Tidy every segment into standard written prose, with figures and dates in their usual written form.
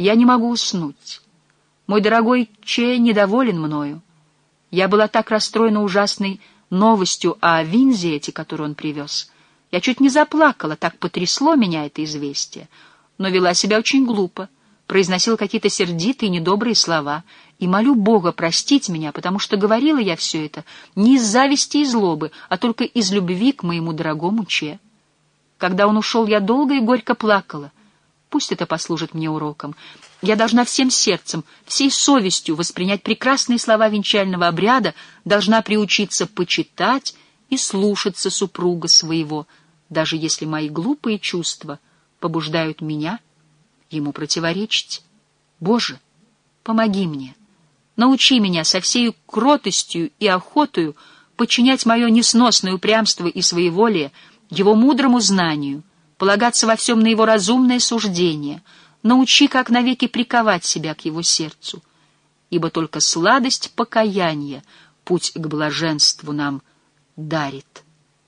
Я не могу уснуть. Мой дорогой Че недоволен мною. Я была так расстроена ужасной новостью о Винзиете, которую он привез. Я чуть не заплакала, так потрясло меня это известие, но вела себя очень глупо, произносила какие-то сердитые, недобрые слова, и молю Бога простить меня, потому что говорила я все это не из зависти и злобы, а только из любви к моему дорогому Че. Когда он ушел, я долго и горько плакала. Пусть это послужит мне уроком. Я должна всем сердцем, всей совестью воспринять прекрасные слова венчального обряда, должна приучиться почитать и слушаться супруга своего, даже если мои глупые чувства побуждают меня ему противоречить. Боже, помоги мне, научи меня со всей кротостью и охотою подчинять мое несносное упрямство и своеволие его мудрому знанию, полагаться во всем на его разумное суждение, научи, как навеки приковать себя к его сердцу, ибо только сладость покаяния путь к блаженству нам дарит.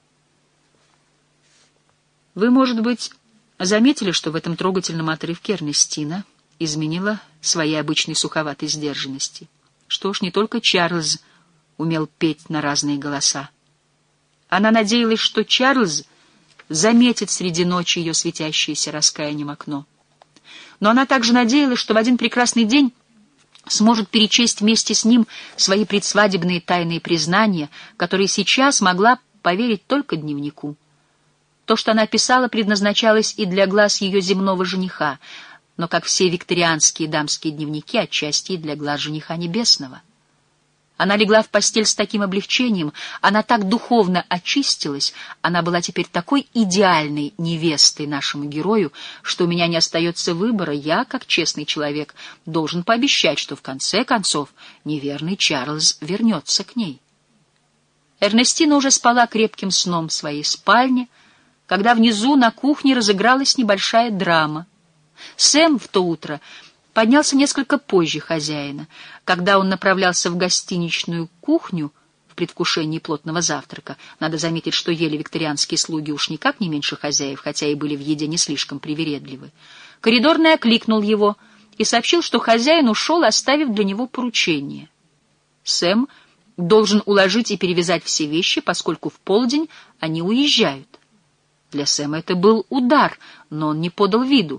Вы, может быть, заметили, что в этом трогательном отрывке Эрнестина изменила своей обычной суховатой сдержанности. Что ж, не только Чарльз умел петь на разные голоса. Она надеялась, что Чарльз заметит среди ночи ее светящееся раскаянием окно. Но она также надеялась, что в один прекрасный день сможет перечесть вместе с ним свои предсвадебные тайные признания, которые сейчас могла поверить только дневнику. То, что она писала, предназначалось и для глаз ее земного жениха, но, как все викторианские дамские дневники, отчасти и для глаз жениха небесного. Она легла в постель с таким облегчением, она так духовно очистилась, она была теперь такой идеальной невестой нашему герою, что у меня не остается выбора. Я, как честный человек, должен пообещать, что в конце концов неверный Чарльз вернется к ней. Эрнестина уже спала крепким сном в своей спальне, когда внизу на кухне разыгралась небольшая драма. Сэм в то утро поднялся несколько позже хозяина. Когда он направлялся в гостиничную кухню в предвкушении плотного завтрака, надо заметить, что ели викторианские слуги уж никак не меньше хозяев, хотя и были в еде не слишком привередливы. Коридорный окликнул его и сообщил, что хозяин ушел, оставив для него поручение. Сэм должен уложить и перевязать все вещи, поскольку в полдень они уезжают. Для Сэма это был удар, но он не подал виду.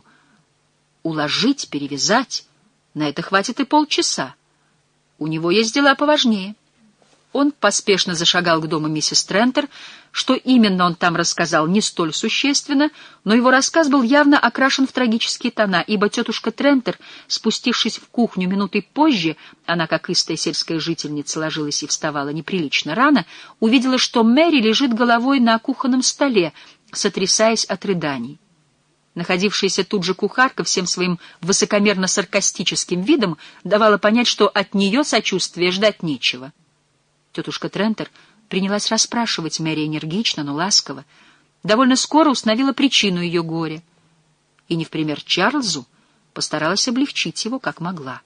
Уложить, перевязать — на это хватит и полчаса. У него есть дела поважнее. Он поспешно зашагал к дому миссис Трентер. Что именно он там рассказал, не столь существенно, но его рассказ был явно окрашен в трагические тона, ибо тетушка Трентер, спустившись в кухню минутой позже, она, как истая сельская жительница, ложилась и вставала неприлично рано, увидела, что Мэри лежит головой на кухонном столе, сотрясаясь от рыданий. Находившаяся тут же кухарка всем своим высокомерно-саркастическим видом давала понять, что от нее сочувствия ждать нечего. Тетушка Трентер принялась расспрашивать Мэри энергично, но ласково. Довольно скоро установила причину ее горя. И, не в пример Чарльзу, постаралась облегчить его, как могла.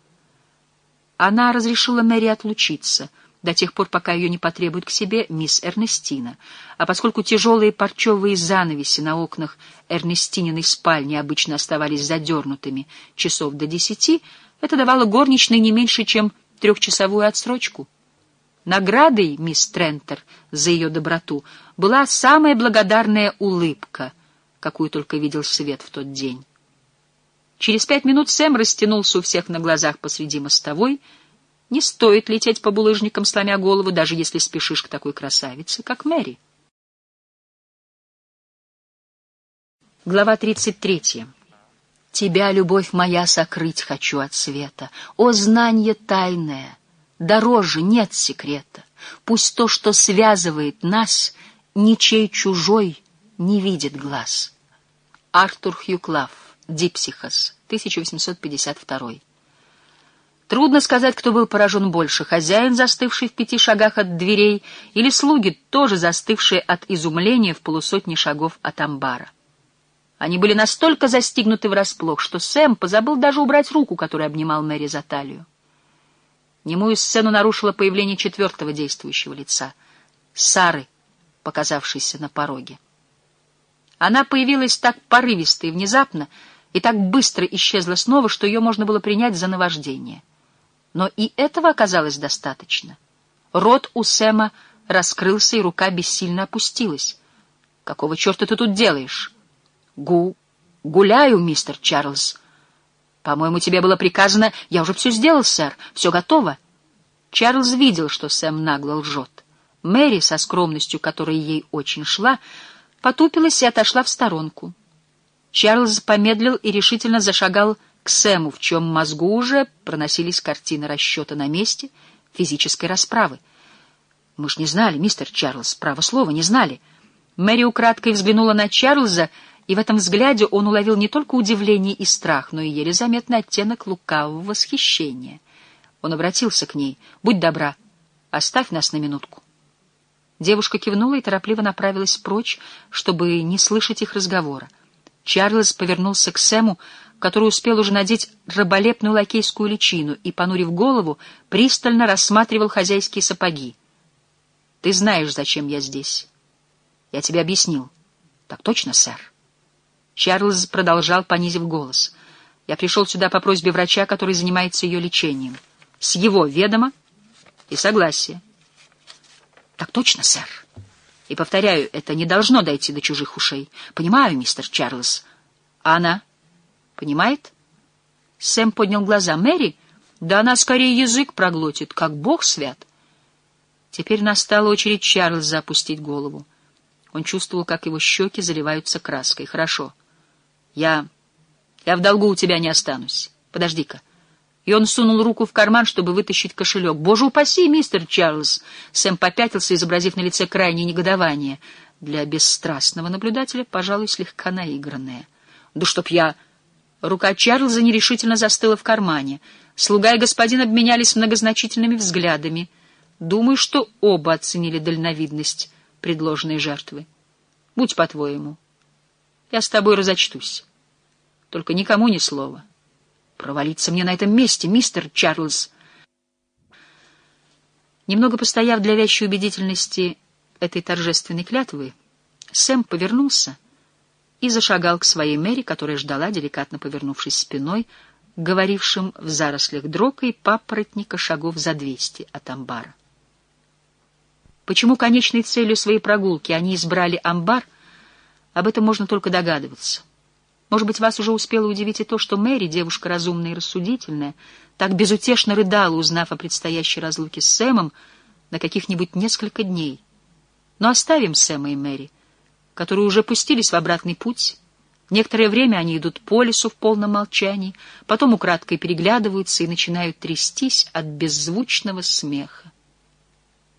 Она разрешила Мэри отлучиться до тех пор, пока ее не потребует к себе мисс Эрнестина. А поскольку тяжелые парчевые занавеси на окнах Эрнестининой спальни обычно оставались задернутыми часов до 10, это давало горничной не меньше, чем 3-часовую отсрочку. Наградой мисс Трентер за ее доброту была самая благодарная улыбка, какую только видел свет в тот день. Через 5 минут Сэм растянулся у всех на глазах посреди мостовой. Не стоит лететь по булыжникам, сломя голову, даже если спешишь к такой красавице, как Мэри. Глава 33. «Тебя, любовь моя, сокрыть хочу от света. О, знанье тайное! Дороже нет секрета. Пусть то, что связывает нас, ничей чужой не видит глаз». Артур Хью Клав. Дипсихос. 1852. Трудно сказать, кто был поражен больше: хозяин, застывший в 5 шагах от дверей, или слуги, тоже застывшие от изумления в полусотне шагов от амбара. Они были настолько застигнуты врасплох, что Сэм позабыл даже убрать руку, которой обнимал Мэри за талию. Немую сцену нарушило появление 4-го действующего лица — Сары, показавшейся на пороге. Она появилась так порывисто и внезапно, и так быстро исчезла снова, что ее можно было принять за наваждение. Но и этого оказалось достаточно. Рот у Сэма раскрылся, и рука бессильно опустилась. «Какого черта ты тут делаешь?» «Гуляю, мистер Чарльз. По-моему, тебе было приказано...» «Я уже все сделал, сэр. Все готово». Чарльз видел, что Сэм нагло лжет. Мэри, со скромностью, которая ей очень шла, потупилась и отошла в сторонку. Чарльз помедлил и решительно зашагал к Сэму, в чем мозгу уже проносились картины расчета на месте физической расправы. «Мы ж не знали, мистер Чарльз, право слово, не знали». Мэри украдкой взглянула на Чарльза, и в этом взгляде он уловил не только удивление и страх, но и еле заметный оттенок лукавого восхищения. Он обратился к ней. «Будь добра, оставь нас на минутку». Девушка кивнула и торопливо направилась прочь, чтобы не слышать их разговора. Чарльз повернулся к Сэму, который успел уже надеть раболепную лакейскую личину и, понурив голову, пристально рассматривал хозяйские сапоги. «Ты знаешь, зачем я здесь. Я тебе объяснил». «Так точно, сэр». Чарльз продолжал, понизив голос. «Я пришел сюда по просьбе врача, который занимается ее лечением. С его ведома и согласия». «Так точно, сэр. И, повторяю, это не должно дойти до чужих ушей. Понимаю, мистер Чарльз. А она? Понимает?» Сэм поднял глаза. «Мэри? Да она скорее язык проглотит, как бог свят». Теперь настала очередь Чарльза опустить голову. Он чувствовал, как его щеки заливаются краской. «Хорошо. Я в долгу у тебя не останусь. Подожди-ка». И он сунул руку в карман, чтобы вытащить кошелек. «Боже упаси, мистер Чарльз!» Сэм попятился, изобразив на лице крайнее негодование. Для бесстрастного наблюдателя, пожалуй, слегка наигранное. «Да чтоб я...» Рука Чарльза нерешительно застыла в кармане. Слуга и господин обменялись многозначительными взглядами. Думаю, что оба оценили дальновидность предложенной жертвы. «Будь по-твоему. Я с тобой разочтусь. Только никому ни слова». «Провалиться мне на этом месте, мистер Чарльз!» Немного постояв для вящей убедительности этой торжественной клятвы, Сэм повернулся и зашагал к своей Мэри, которая ждала, деликатно повернувшись спиной, говорившим в зарослях дрока и папоротника шагов за 200 от амбара. Почему конечной целью своей прогулки они избрали амбар, об этом можно только догадываться. Может быть, вас уже успело удивить и то, что Мэри, девушка разумная и рассудительная, так безутешно рыдала, узнав о предстоящей разлуке с Сэмом на каких-нибудь несколько дней. Но оставим Сэма и Мэри, которые уже пустились в обратный путь. Некоторое время они идут по лесу в полном молчании, потом украдкой переглядываются и начинают трястись от беззвучного смеха.